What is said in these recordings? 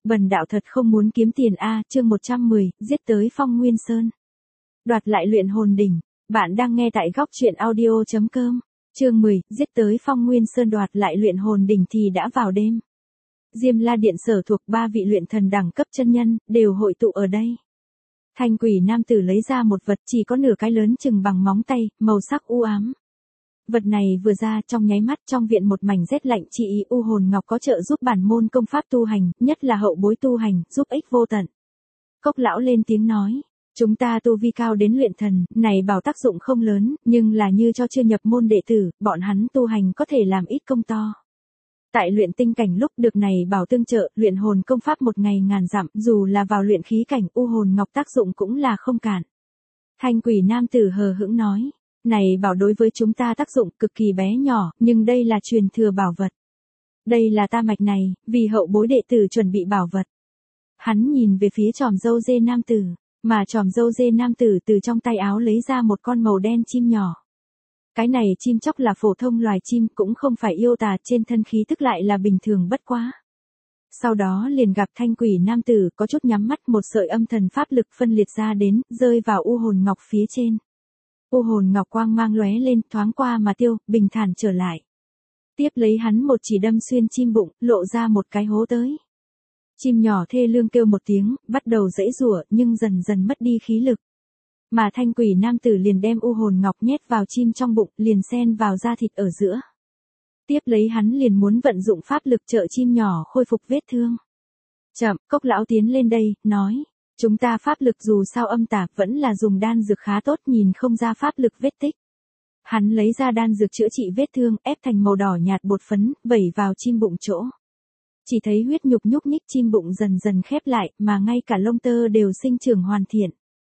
Bần đạo thật không muốn kiếm tiền a, chương 110, giết tới Phong Nguyên Sơn. Đoạt lại luyện hồn đỉnh. Bạn đang nghe tại góc truyện audio.com. Chương 10, giết tới Phong Nguyên Sơn, đoạt lại luyện hồn đỉnh thì đã vào đêm. Diêm La Điện sở thuộc 3 vị luyện thần đẳng cấp chân nhân đều hội tụ ở đây. Thanh quỷ nam tử lấy ra một vật chỉ có nửa cái lớn chừng bằng móng tay, màu sắc u ám. Vật này vừa ra trong nháy mắt trong viện một mảnh rét lạnh, chỉ ý u hồn ngọc có trợ giúp bản môn công pháp tu hành, nhất là hậu bối tu hành, giúp ích vô tận. Cốc lão lên tiếng nói, chúng ta tu vi cao đến luyện thần, này bảo tác dụng không lớn, nhưng là như cho chưa nhập môn đệ tử, bọn hắn tu hành có thể làm ít công to. Tại luyện tinh cảnh lúc được này bảo tương trợ, luyện hồn công pháp một ngày ngàn dặm, dù là vào luyện khí cảnh, u hồn ngọc tác dụng cũng là không cản. Thanh quỷ nam tử hờ hững nói, này bảo đối với chúng ta tác dụng cực kỳ bé nhỏ, nhưng đây là truyền thừa bảo vật. Đây là ta mạch này, vì hậu bối đệ tử chuẩn bị bảo vật. Hắn nhìn về phía tròm râu dê nam tử, mà tròm râu dê nam tử từ trong tay áo lấy ra một con màu đen chim nhỏ. Cái này chim chóc là phổ thông loài chim, cũng không phải yêu tà, trên thân khí tức lại là bình thường bất quá. Sau đó liền gặp thanh quỷ nam tử có chút nhắm mắt, một sợi âm thần pháp lực phân liệt ra đến, rơi vào u hồn ngọc phía trên. U hồn ngọc quang mang lóe lên, thoáng qua mà tiêu, bình thản trở lại. Tiếp lấy hắn một chỉ đâm xuyên chim bụng, lộ ra một cái hố tới. Chim nhỏ thê lương kêu một tiếng, bắt đầu giãy giụa, nhưng dần dần mất đi khí lực. Mà thanh quỷ nam tử liền đem u hồn ngọc nhét vào chim trong bụng, liền xen vào da thịt ở giữa. Tiếp lấy hắn liền muốn vận dụng pháp lực trợ chim nhỏ khôi phục vết thương. Chậm, Cốc lão tiến lên đây, nói. Chúng ta pháp lực dù sao âm tà, vẫn là dùng đan dược khá tốt, nhìn không ra pháp lực vết tích. Hắn lấy ra đan dược chữa trị vết thương, ép thành màu đỏ nhạt bột phấn, vẩy vào chim bụng chỗ. Chỉ thấy huyết nhục nhúc nhích, chim bụng dần dần khép lại, mà ngay cả lông tơ đều sinh trưởng hoàn thiện.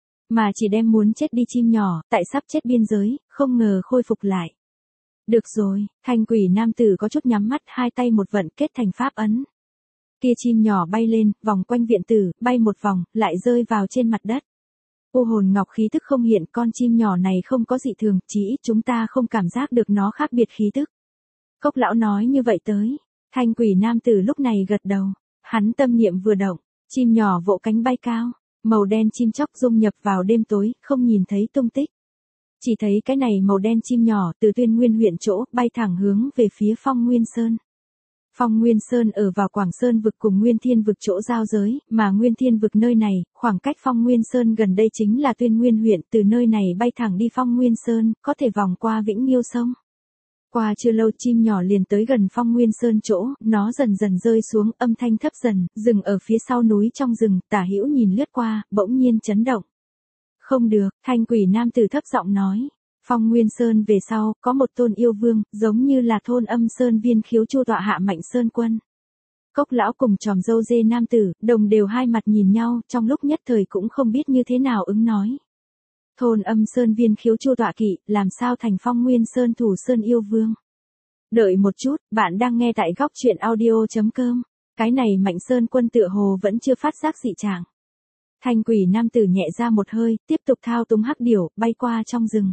Mà chỉ đem muốn chết đi chim nhỏ, tại sắp chết biên giới, không ngờ khôi phục lại. Được rồi, thanh quỷ nam tử có chút nhắm mắt, hai tay một vận kết thành pháp ấn. Kia chim nhỏ bay lên, vòng quanh viện tử, bay một vòng, lại rơi vào trên mặt đất. U hồn ngọc khí tức không hiện, con chim nhỏ này không có dị thường, chỉ ít chúng ta không cảm giác được nó khác biệt khí tức. Cốc lão nói như vậy tới. Thanh quỷ nam tử lúc này gật đầu. Hắn tâm niệm vừa động, chim nhỏ vỗ cánh bay cao. Màu đen chim chóc dung nhập vào đêm tối, không nhìn thấy tung tích. Chỉ thấy cái này màu đen chim nhỏ từ Tuyên Nguyên huyện chỗ, bay thẳng hướng về phía Phong Nguyên Sơn. Phong Nguyên Sơn ở vào Quảng Sơn vực cùng Nguyên Thiên vực chỗ giao giới, mà Nguyên Thiên vực nơi này, khoảng cách Phong Nguyên Sơn gần đây chính là Tuyên Nguyên huyện, từ nơi này bay thẳng đi Phong Nguyên Sơn, có thể vòng qua Vĩnh Nhiêu sông. Qua chưa lâu chim nhỏ liền tới gần Phong Nguyên Sơn chỗ, nó dần dần rơi xuống, âm thanh thấp dần, dừng ở phía sau núi trong rừng, tả hữu nhìn lướt qua, bỗng nhiên chấn động. Không được, thanh quỷ nam tử thấp giọng nói. Phong Nguyên Sơn về sau, có một tôn yêu vương, giống như là thôn Âm Sơn Viên Khiếu Chu tọa hạ Mạnh Sơn Quân. Cốc lão cùng tròm râu dê nam tử, đồng đều hai mặt nhìn nhau, trong lúc nhất thời cũng không biết như thế nào ứng nói. Thôn Âm Sơn Viên Khiếu Chu tọa kỵ, làm sao thành Phong Nguyên Sơn thủ sơn yêu vương? Đợi một chút, bạn đang nghe tại góc truyện audio.com. Cái này Mạnh Sơn Quân tựa hồ vẫn chưa phát giác dị trạng. Thanh quỷ nam tử nhẹ ra một hơi, tiếp tục thao túng hắc điểu, bay qua trong rừng.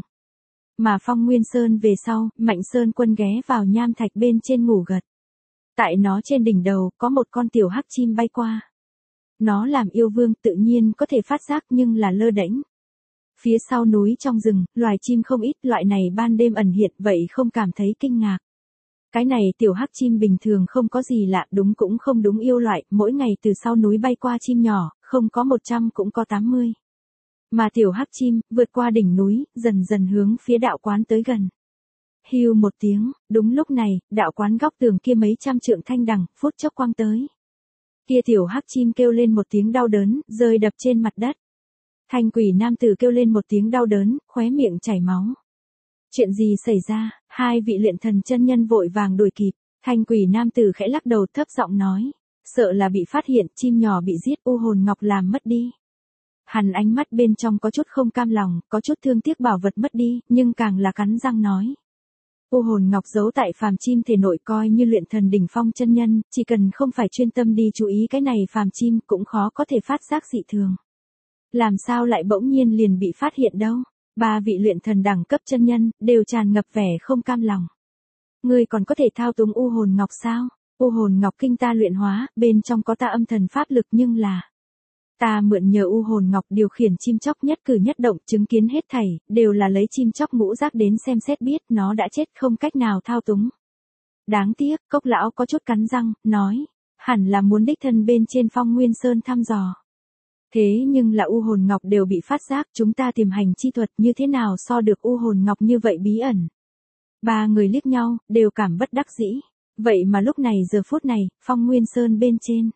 Mà Phong Nguyên Sơn về sau, Mạnh Sơn Quân ghé vào nham thạch bên trên ngủ gật. Tại nó trên đỉnh đầu, có một con tiểu hắc chim bay qua. Nó làm yêu vương tự nhiên có thể phát giác nhưng là lơ đễnh. Phía sau núi trong rừng, loài chim không ít, loại này ban đêm ẩn hiện vậy không cảm thấy kinh ngạc. Cái này tiểu hắc chim bình thường không có gì lạ, đúng cũng không đúng yêu loại, mỗi ngày từ sau núi bay qua chim nhỏ, không có 100 cũng có 80. Mà tiểu hắc chim, vượt qua đỉnh núi, dần dần hướng phía đạo quán tới gần. Hưu một tiếng, đúng lúc này, đạo quán góc tường kia mấy trăm trượng thanh đằng, phút chốc quang tới. Kia tiểu hắc chim kêu lên một tiếng đau đớn, rơi đập trên mặt đất. Thanh quỷ nam tử kêu lên một tiếng đau đớn, khóe miệng chảy máu. Chuyện gì xảy ra? Hai vị luyện thần chân nhân vội vàng đuổi kịp. Thanh quỷ nam tử khẽ lắc đầu thấp giọng nói. Sợ là bị phát hiện, chim nhỏ bị giết, u hồn ngọc làm mất đi. Hắn ánh mắt bên trong có chút không cam lòng, có chút thương tiếc bảo vật mất đi, nhưng càng là cắn răng nói. U hồn ngọc giấu tại phàm chim thể nội, coi như luyện thần đỉnh phong chân nhân, chỉ cần không phải chuyên tâm đi chú ý cái này phàm chim cũng khó có thể phát giác dị thường. Làm sao lại bỗng nhiên liền bị phát hiện đâu? 3 vị luyện thần đẳng cấp chân nhân, đều tràn ngập vẻ không cam lòng. Ngươi còn có thể thao túng u hồn ngọc sao? U hồn ngọc kinh ta luyện hóa, bên trong có ta âm thần pháp lực nhưng là ta mượn nhờ u hồn ngọc điều khiển chim chóc nhất cử nhất động, chứng kiến hết thảy, đều là lấy chim chóc ngũ giác đến xem xét biết nó đã chết không cách nào thao túng. Đáng tiếc, Cốc lão có chút cắn răng, nói, hẳn là muốn đích thân bên trên Phong Nguyên Sơn thăm dò. Thế nhưng là u hồn ngọc đều bị phát giác, chúng ta tiềm hành chi thuật như thế nào so được u hồn ngọc như vậy bí ẩn. Ba người liếc nhau, đều cảm bất đắc dĩ. Vậy mà lúc này giờ phút này, Phong Nguyên Sơn bên trên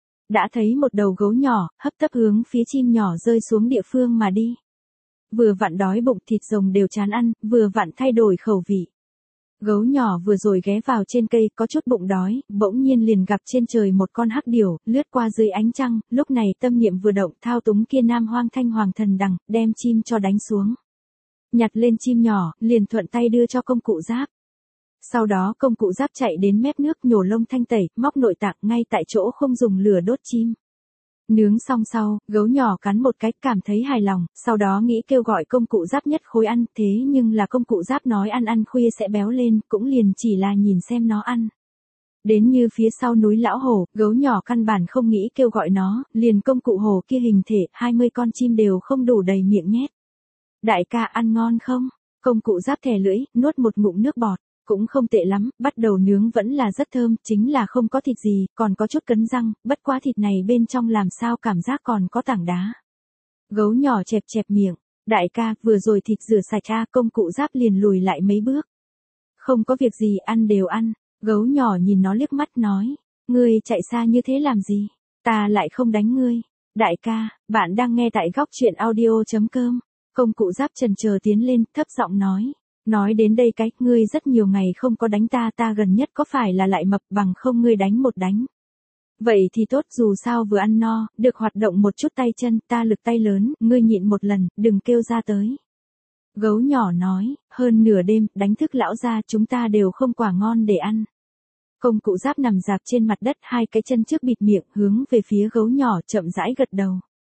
đã thấy một đầu gấu nhỏ, hấp tấp hướng phía chim nhỏ rơi xuống địa phương mà đi. Vừa vặn đói bụng thịt rồng đều chán ăn, vừa vặn thay đổi khẩu vị. Gấu nhỏ vừa rồi ghé vào trên cây có chút bụng đói, bỗng nhiên liền gặp trên trời một con hắc điểu, lướt qua dưới ánh trăng, lúc này tâm niệm vừa động thao túng kia nam hoang thanh hoàng thần đằng, đem chim cho đánh xuống. Nhặt lên chim nhỏ, liền thuận tay đưa cho công cụ giáp. Sau đó công cụ giáp chạy đến mép nước nhổ lông thanh tẩy, móc nội tạng ngay tại chỗ không dùng lửa đốt chim. Nướng xong sau, gấu nhỏ cắn một cái cảm thấy hài lòng, sau đó nghĩ kêu gọi công cụ giáp nhất khối ăn, thế nhưng là công cụ giáp nói ăn khuya sẽ béo lên, cũng liền chỉ là nhìn xem nó ăn. Đến như phía sau núi lão hổ, gấu nhỏ căn bản không nghĩ kêu gọi nó, liền công cụ hổ kia hình thể, 20 con chim đều không đủ đầy miệng nhét. Đại ca ăn ngon không? Công cụ giáp thè lưỡi, nuốt một ngụm nước bọt. Cũng không tệ lắm, bắt đầu nướng vẫn là rất thơm, chính là không có thịt gì, còn có chút cấn răng, bất quá thịt này bên trong làm sao cảm giác còn có tảng đá. Gấu nhỏ chẹp chẹp miệng, đại ca, vừa rồi thịt rửa sạch ra, công cụ giáp liền lùi lại mấy bước. Không có việc gì, ăn đều ăn, gấu nhỏ nhìn nó liếc mắt nói, ngươi chạy xa như thế làm gì, ta lại không đánh ngươi. Đại ca, bạn đang nghe tại góc truyện audio.com, công cụ giáp chần chờ tiến lên, thấp giọng nói. Nói đến đây cái, ngươi rất nhiều ngày không có đánh ta gần nhất có phải là lại mập bằng không ngươi đánh một đánh. Vậy thì tốt dù sao vừa ăn no, được hoạt động một chút tay chân, ta lực tay lớn, ngươi nhịn một lần, đừng kêu ra tới. Gấu nhỏ nói, hơn nửa đêm, đánh thức lão ra chúng ta đều không quả ngon để ăn. Công cụ giáp nằm dạp trên mặt đất, hai cái chân trước bịt miệng, hướng về phía gấu nhỏ chậm rãi gật đầu.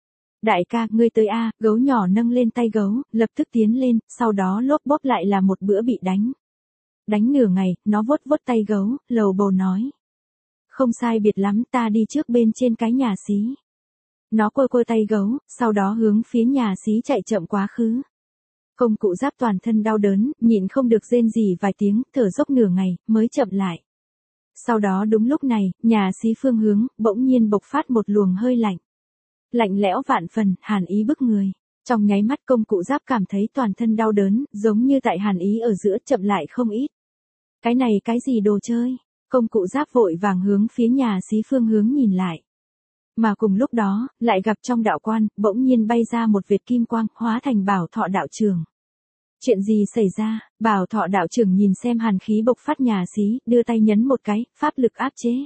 Đại ca, ngươi tới a, gấu nhỏ nâng lên tay gấu, lập tức tiến lên, sau đó lốp bốp lại là một bữa bị đánh. Đánh nửa ngày, nó vuốt vuốt tay gấu, lầu bầu nói. Không sai biệt lắm, ta đi trước bên trên cái nhà xí. Nó quơ tay gấu, sau đó hướng phía nhà xí chạy chậm quá khứ. Công cụ giáp toàn thân đau đớn, nhịn không được rên rỉ vài tiếng, thở dốc nửa ngày, mới chậm lại. Sau đó đúng lúc này, nhà xí phương hướng, bỗng nhiên bộc phát một luồng hơi lạnh. Lạnh lẽo vạn phần, hàn ý bức người. Trong nháy mắt công cụ giáp cảm thấy toàn thân đau đớn, giống như tại hàn ý ở giữa chậm lại không ít. Cái này cái gì đồ chơi? Công cụ giáp vội vàng hướng phía nhà xí phương hướng nhìn lại. Mà cùng lúc đó, lại gặp trong đạo quan, bỗng nhiên bay ra một vệt kim quang, hóa thành Bảo Thọ đạo trưởng. Chuyện gì xảy ra? Bảo Thọ đạo trưởng nhìn xem hàn khí bộc phát nhà xí, đưa tay nhấn một cái, pháp lực áp chế.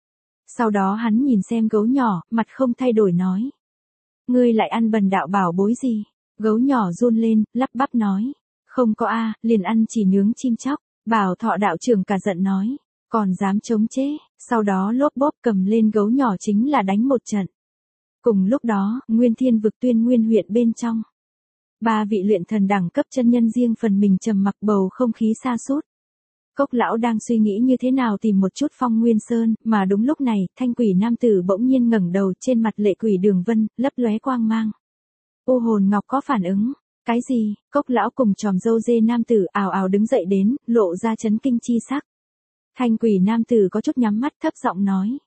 Sau đó hắn nhìn xem gấu nhỏ, mặt không thay đổi nói. Ngươi lại ăn bần đạo bảo bối gì? Gấu nhỏ run lên, lắp bắp nói. Không có a, liền ăn chỉ nướng chim chóc. Bảo Thọ đạo trưởng cả giận nói. Còn dám chống chế, sau đó lốp bốp cầm lên gấu nhỏ chính là đánh một trận. Cùng lúc đó, Nguyên Thiên vực Tuyên Nguyên huyện bên trong. Ba vị luyện thần đẳng cấp chân nhân riêng phần mình trầm mặc, bầu không khí sa sút. Cốc lão đang suy nghĩ như thế nào tìm một chút Phong Nguyên Sơn, mà đúng lúc này, thanh quỷ nam tử bỗng nhiên ngẩng đầu, trên mặt lệ quỷ Đường Vân, lấp lóe quang mang. U hồn ngọc có phản ứng. Cái gì? Cốc lão cùng tròm râu dê nam tử ào ào đứng dậy đến, lộ ra chấn kinh chi sắc. Thanh quỷ nam tử có chút nhắm mắt thấp giọng nói.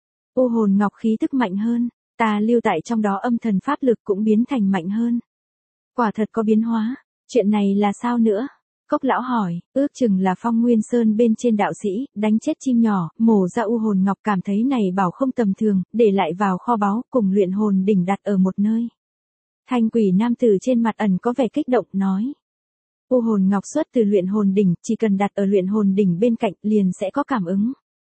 U hồn ngọc khí tức mạnh hơn, ta lưu tại trong đó âm thần pháp lực cũng biến thành mạnh hơn. Quả thật có biến hóa, chuyện này là sao nữa? Cốc lão hỏi, ước chừng là Phong Nguyên Sơn bên trên đạo sĩ, đánh chết chim nhỏ, mổ ra u hồn ngọc cảm thấy này bảo không tầm thường, để lại vào kho báu, cùng luyện hồn đỉnh đặt ở một nơi. Thanh quỷ nam tử trên mặt ẩn có vẻ kích động, nói. U hồn ngọc xuất từ luyện hồn đỉnh, chỉ cần đặt ở luyện hồn đỉnh bên cạnh liền sẽ có cảm ứng.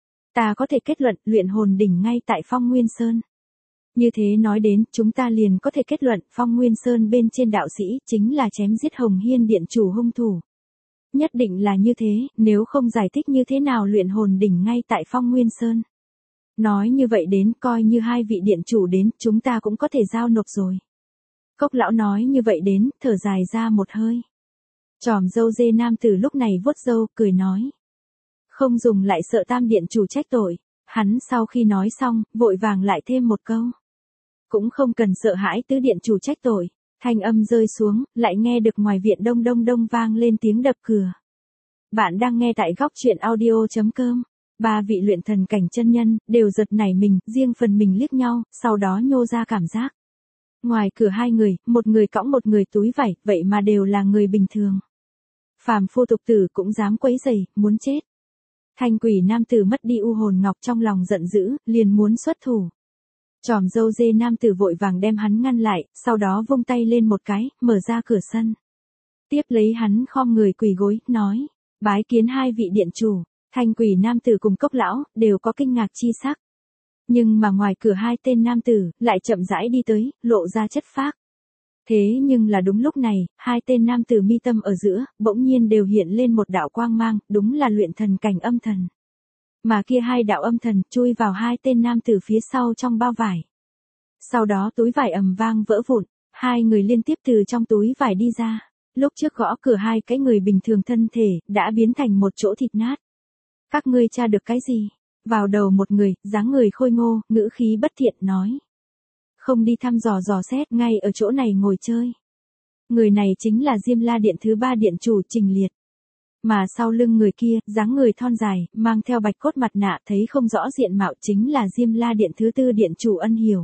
Ta có thể kết luận luyện hồn đỉnh ngay tại Phong Nguyên Sơn. Như thế nói đến, chúng ta liền có thể kết luận Phong Nguyên Sơn bên trên đạo sĩ chính là chém giết Hồng Hiên điện chủ hung thủ. Nhất định là như thế, nếu không giải thích như thế nào luyện hồn đỉnh ngay tại Phong Nguyên Sơn. Nói như vậy đến, coi như hai vị điện chủ đến, chúng ta cũng có thể giao nộp rồi. Cốc lão nói như vậy đến, thở dài ra một hơi. Tròm râu dê nam tử lúc này vuốt râu, cười nói. Không dùng lại sợ tam điện chủ trách tội. Hắn sau khi nói xong, vội vàng lại thêm một câu. Cũng không cần sợ hãi tứ điện chủ trách tội. Thanh âm rơi xuống, lại nghe được ngoài viện đông đông đông vang lên tiếng đập cửa. Bạn đang nghe tại góc truyện audio.com. Ba vị luyện thần cảnh chân nhân, đều giật nảy mình, riêng phần mình liếc nhau, sau đó nhô ra cảm giác. Ngoài cửa hai người, một người cõng một người túi vải, vậy mà đều là người bình thường. Phàm phu tục tử cũng dám quấy rầy, muốn chết. Thanh quỷ nam tử mất đi u hồn ngọc trong lòng giận dữ, liền muốn xuất thủ. Tròm râu dê nam tử vội vàng đem hắn ngăn lại, sau đó vung tay lên một cái, mở ra cửa sân. Tiếp lấy hắn khom người quỳ gối, nói, bái kiến hai vị điện chủ. Thanh quỷ nam tử cùng Cốc lão, đều có kinh ngạc chi sắc. Nhưng mà ngoài cửa hai tên nam tử, lại chậm rãi đi tới, lộ ra chất phác. Thế nhưng là đúng lúc này, hai tên nam tử mi tâm ở giữa, bỗng nhiên đều hiện lên một đạo quang mang, đúng là luyện thần cảnh âm thần. Mà kia hai đạo âm thần, chui vào hai tên nam tử phía sau trong bao vải. Sau đó túi vải ầm vang vỡ vụn, hai người liên tiếp từ trong túi vải đi ra. Lúc trước gõ cửa hai cái người bình thường thân thể, đã biến thành một chỗ thịt nát. Các ngươi tra được cái gì? Vào đầu một người, dáng người khôi ngô, ngữ khí bất thiện nói. Không đi thăm dò dò xét, ngay ở chỗ này ngồi chơi. Người này chính là Diêm La Điện thứ 3 điện chủ Trình Liệt. Mà sau lưng người kia, dáng người thon dài, mang theo bạch cốt mặt nạ, thấy không rõ diện mạo, chính là Diêm La Điện thứ 4 điện chủ Ân Hiểu.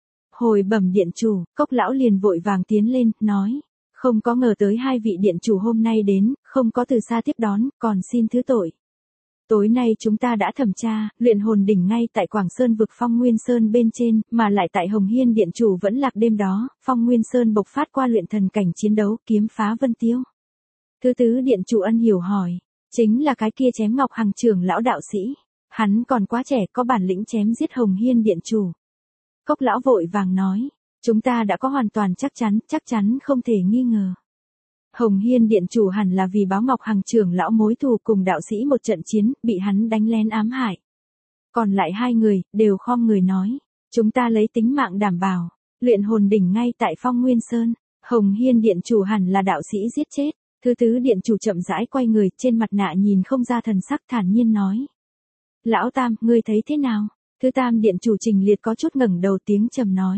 Hồi bẩm điện chủ, Cốc lão liền vội vàng tiến lên, nói. Không có ngờ tới hai vị điện chủ hôm nay đến, không có từ xa tiếp đón, còn xin thứ tội. Tối nay chúng ta đã thẩm tra, luyện hồn đỉnh ngay tại Quảng Sơn vực Phong Nguyên Sơn bên trên, mà lại tại Hồng Hiên điện chủ vẫn lạc đêm đó, Phong Nguyên Sơn bộc phát qua luyện thần cảnh chiến đấu, kiếm phá vân tiêu. Thứ tứ điện chủ Ân Hiểu hỏi, chính là cái kia chém Ngọc Hằng trưởng lão đạo sĩ, hắn còn quá trẻ, có bản lĩnh chém giết Hồng Hiên điện chủ. Cốc lão vội vàng nói, chúng ta đã có hoàn toàn chắc chắn không thể nghi ngờ. Hồng Hiên điện chủ hẳn là vì báo Ngọc Hằng trưởng lão mối thù cùng đạo sĩ một trận chiến, bị hắn đánh lén ám hại. Còn lại hai người, đều khom người nói, chúng ta lấy tính mạng đảm bảo, luyện hồn đỉnh ngay tại Phong Nguyên Sơn, Hồng Hiên điện chủ hẳn là đạo sĩ giết chết. Thứ tứ điện chủ chậm rãi quay người, trên mặt nạ nhìn không ra thần sắc, thản nhiên nói. Lão Tam, ngươi thấy thế nào? Thứ tam điện chủ Trình Liệt có chút ngẩng đầu, tiếng trầm nói.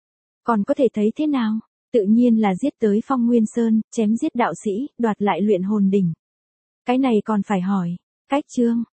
Còn có thể thấy thế nào? Tự nhiên là giết tới Phong Nguyên Sơn, chém giết đạo sĩ, đoạt lại luyện hồn đỉnh. Cái này còn phải hỏi. Cách chương.